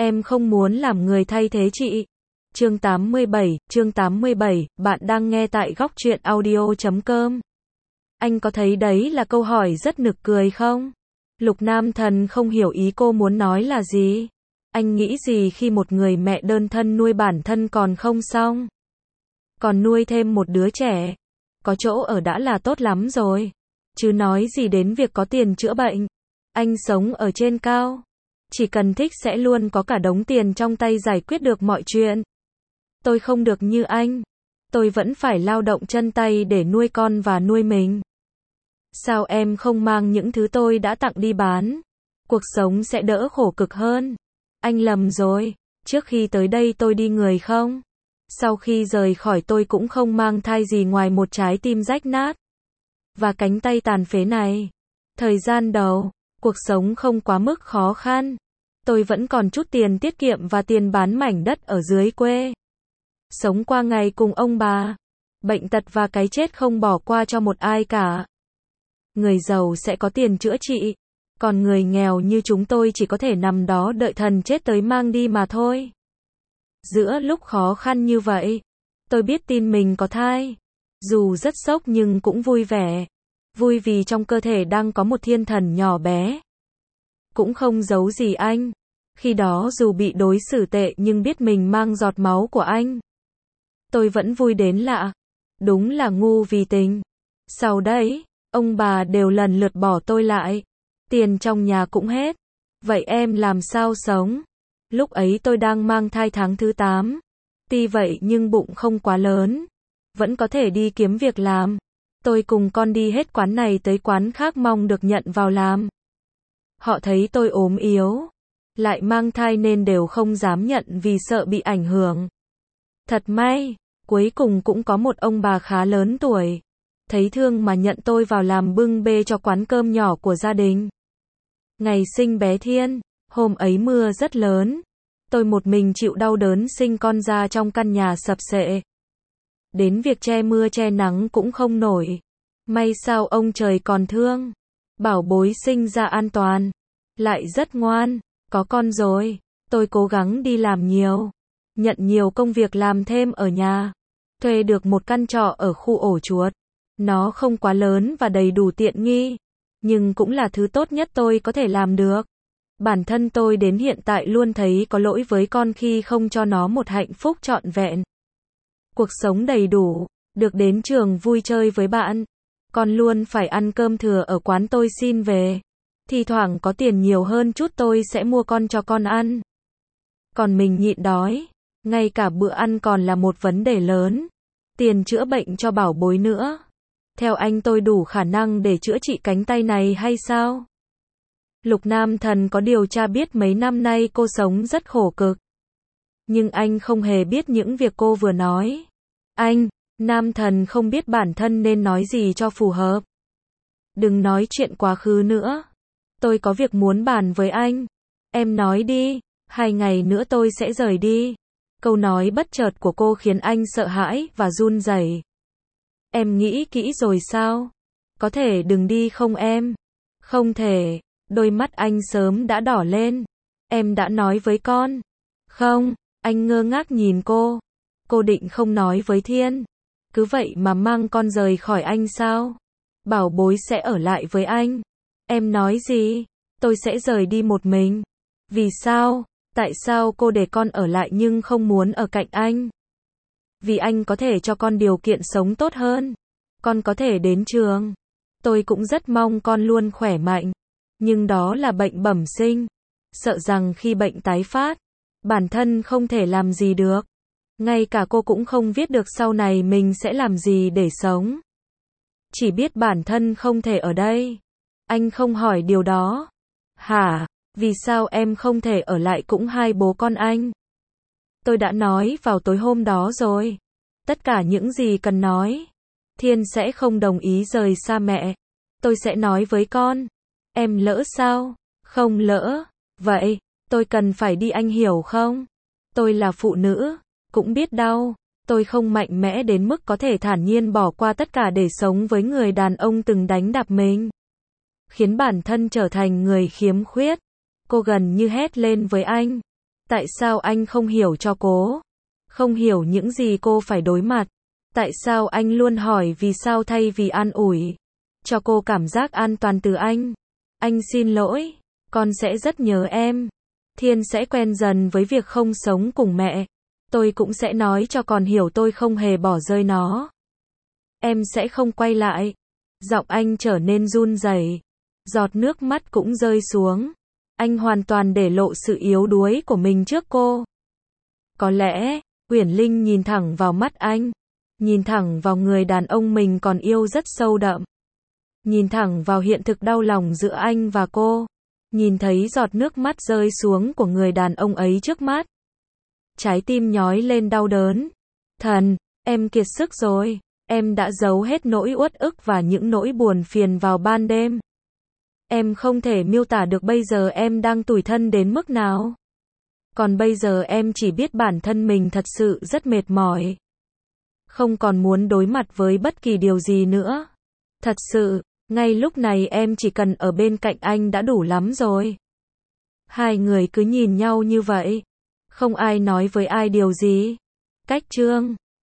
Em không muốn làm người thay thế chị. Chương 87, bạn đang nghe tại Góc Truyện Audio.com. Anh có thấy đấy là câu hỏi rất nực cười không? Lục Nam Thần không hiểu ý cô muốn nói là gì. Anh nghĩ gì khi một người mẹ đơn thân nuôi bản thân còn không xong? Còn nuôi thêm một đứa trẻ. Có chỗ ở đã là tốt lắm rồi. Chứ nói gì đến việc có tiền chữa bệnh. Anh sống ở trên cao. Chỉ cần thích sẽ luôn có cả đống tiền trong tay giải quyết được mọi chuyện. Tôi không được như anh. Tôi vẫn phải lao động chân tay để nuôi con và nuôi mình. Sao em không mang những thứ tôi đã tặng đi bán? Cuộc sống sẽ đỡ khổ cực hơn. Anh lầm rồi. Trước khi tới đây tôi đi người không? Sau khi rời khỏi tôi cũng không mang thai gì ngoài một trái tim rách nát. Và cánh tay tàn phế này. Thời gian đầu, cuộc sống không quá mức khó khăn. Tôi vẫn còn chút tiền tiết kiệm và tiền bán mảnh đất ở dưới quê. Sống qua ngày cùng ông bà. Bệnh tật và cái chết không bỏ qua cho một ai cả. Người giàu sẽ có tiền chữa trị. Còn người nghèo như chúng tôi chỉ có thể nằm đó đợi thần chết tới mang đi mà thôi. Giữa lúc khó khăn như vậy, tôi biết tin mình có thai. Dù rất sốc nhưng cũng vui vẻ. Vui vì trong cơ thể đang có một thiên thần nhỏ bé. Cũng không giấu gì anh. Khi đó dù bị đối xử tệ nhưng biết mình mang giọt máu của anh. Tôi vẫn vui đến lạ. Đúng là ngu vì tình. Sau đấy, ông bà đều lần lượt bỏ tôi lại. Tiền trong nhà cũng hết. Vậy em làm sao sống? Lúc ấy tôi đang mang thai tháng thứ 8. Tuy vậy nhưng bụng không quá lớn. Vẫn có thể đi kiếm việc làm. Tôi cùng con đi hết quán này tới quán khác mong được nhận vào làm. Họ thấy tôi ốm yếu. Lại mang thai nên đều không dám nhận vì sợ bị ảnh hưởng. Thật may, cuối cùng cũng có một ông bà khá lớn tuổi. Thấy thương mà nhận tôi vào làm bưng bê cho quán cơm nhỏ của gia đình. Ngày sinh bé Thiên, hôm ấy mưa rất lớn. Tôi một mình chịu đau đớn sinh con ra trong căn nhà sập xệ. Đến việc che mưa che nắng cũng không nổi. May sao ông trời còn thương. Bảo bối sinh ra an toàn. Lại rất ngoan. Có con rồi. Tôi cố gắng đi làm nhiều. Nhận nhiều công việc làm thêm ở nhà. Thuê được một căn trọ ở khu ổ chuột. Nó không quá lớn và đầy đủ tiện nghi. Nhưng cũng là thứ tốt nhất tôi có thể làm được. Bản thân tôi đến hiện tại luôn thấy có lỗi với con khi không cho nó một hạnh phúc trọn vẹn. Cuộc sống đầy đủ, được đến trường vui chơi với bạn. Con luôn phải ăn cơm thừa ở quán tôi xin về. Thì thoảng có tiền nhiều hơn chút tôi sẽ mua con cho con ăn. Còn mình nhịn đói. Ngay cả bữa ăn còn là một vấn đề lớn. Tiền chữa bệnh cho bảo bối nữa. Theo anh tôi đủ khả năng để chữa trị cánh tay này hay sao? Lục Nam Thần có điều tra biết mấy năm nay cô sống rất khổ cực. Nhưng anh không hề biết những việc cô vừa nói. Anh, Nam Thần không biết bản thân nên nói gì cho phù hợp. Đừng nói chuyện quá khứ nữa. Tôi có việc muốn bàn với anh. Em nói đi, 2 ngày nữa tôi sẽ rời đi. Câu nói bất chợt của cô khiến anh sợ hãi và run rẩy. Em nghĩ kỹ rồi sao? Có thể đừng đi không em? Không thể. Đôi mắt anh sớm đã đỏ lên. Em đã nói với con. Không, anh ngơ ngác nhìn cô. Cô định không nói với Thiên. Cứ vậy mà mang con rời khỏi anh sao? Bảo bối sẽ ở lại với anh. Em nói gì? Tôi sẽ rời đi một mình. Vì sao? Tại sao cô để con ở lại nhưng không muốn ở cạnh anh? Vì anh có thể cho con điều kiện sống tốt hơn. Con có thể đến trường. Tôi cũng rất mong con luôn khỏe mạnh. Nhưng đó là bệnh bẩm sinh. Sợ rằng khi bệnh tái phát, bản thân không thể làm gì được. Ngay cả cô cũng không biết được sau này mình sẽ làm gì để sống. Chỉ biết bản thân không thể ở đây. Anh không hỏi điều đó. Hả? Vì sao em không thể ở lại cũng hai bố con anh? Tôi đã nói vào tối hôm đó rồi. Tất cả những gì cần nói. Thiên sẽ không đồng ý rời xa mẹ. Tôi sẽ nói với con. Em lỡ sao? Không lỡ. Vậy, tôi cần phải đi anh hiểu không? Tôi là phụ nữ, cũng biết đau. Tôi không mạnh mẽ đến mức có thể thản nhiên bỏ qua tất cả để sống với người đàn ông từng đánh đập mình. Khiến bản thân trở thành người khiếm khuyết. Cô gần như hét lên với anh. Tại sao anh không hiểu cho cô? Không hiểu những gì cô phải đối mặt. Tại sao anh luôn hỏi vì sao thay vì an ủi? Cho cô cảm giác an toàn từ anh. Anh xin lỗi. Con sẽ rất nhớ em. Thiên sẽ quen dần với việc không sống cùng mẹ. Tôi cũng sẽ nói cho con hiểu tôi không hề bỏ rơi nó. Em sẽ không quay lại. Giọng anh trở nên run rẩy. Giọt nước mắt cũng rơi xuống. Anh hoàn toàn để lộ sự yếu đuối của mình trước cô. Có lẽ, Uyển Linh nhìn thẳng vào mắt anh. Nhìn thẳng vào người đàn ông mình còn yêu rất sâu đậm. Nhìn thẳng vào hiện thực đau lòng giữa anh và cô. Nhìn thấy giọt nước mắt rơi xuống của người đàn ông ấy trước mắt. Trái tim nhói lên đau đớn. Thần, em kiệt sức rồi. Em đã giấu hết nỗi uất ức và những nỗi buồn phiền vào ban đêm. Em không thể miêu tả được bây giờ em đang tủi thân đến mức nào. Còn bây giờ em chỉ biết bản thân mình thật sự rất mệt mỏi. Không còn muốn đối mặt với bất kỳ điều gì nữa. Thật sự, ngay lúc này em chỉ cần ở bên cạnh anh đã đủ lắm rồi. Hai người cứ nhìn nhau như vậy. Không ai nói với ai điều gì. Cách chương